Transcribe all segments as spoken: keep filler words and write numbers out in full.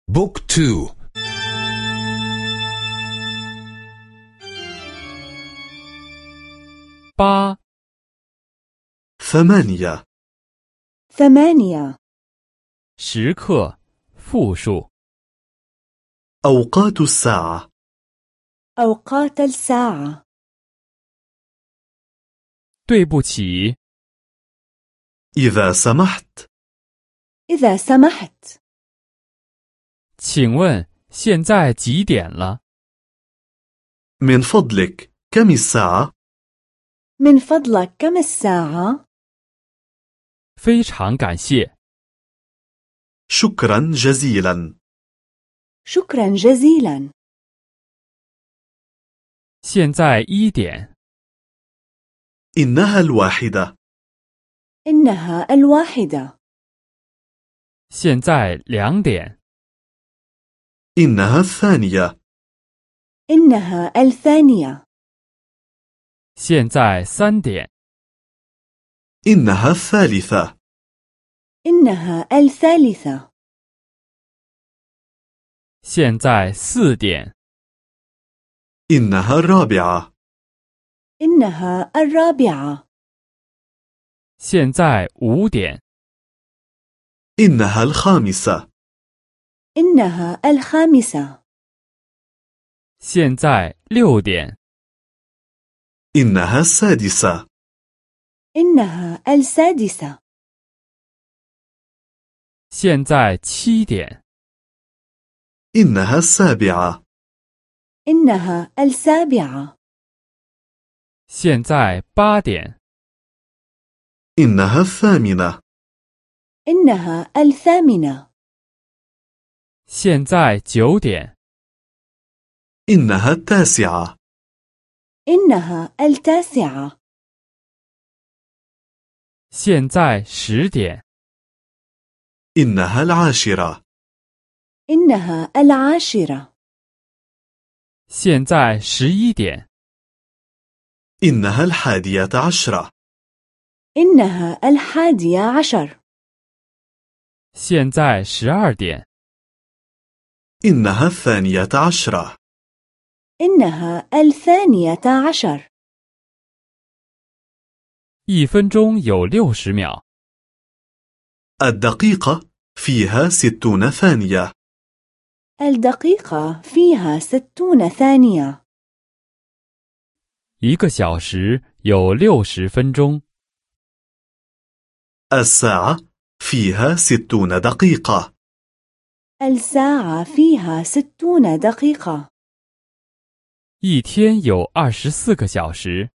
بوك تو. با ثمانية. ثمانية. 时刻复数 أوقات الساعة. أوقات الساعة. 对不起 إذا سمحت. إذا سمحت. 请问现在几点了 من فضلك كم الساعة؟ من فضلك كم الساعة؟ 非常感谢 شكرا جزيلا. شكرا جزيلا. 现在一点 إنها الواحدة. إنها الواحدة. 现在两点 إنها الثانية. إنها الثانية. 现在三点 إنها الثالثة. إنها الثالثة. 现在四点 إنها الرابعة. إنها الرابعة. 现在五点 إنها الخامسة. إنها الخامسة. 现在六点 إنها السادسة. إنها السادسة. 现在七点 إنها السابعة. إنها السابعة. 现在八点 إنها الثامنة. إنها الثامنة. 现在九点 إنها التاسعة. إنها التاسعة. 现在十点 إنها العاشرة. إنها العاشرة. 现在十一点 إنها الحادية عشرة. إنها الحادية عشر. 现在十二点 إنها الثانية عشرة. إنها الثانية عشر. 一分钟有六十秒 الدقيقة فيها ستون ثانية. الدقيقة فيها ستون ثانية. 一个小时有六十分钟 الساعة فيها ستون دقيقة. الساعة فيها ستون دقيقة. 一天有二十四个小时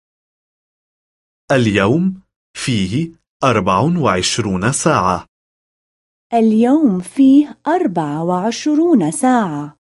اليوم فيه أربع وعشرون ساعة. اليوم فيه أربع وعشرون ساعة.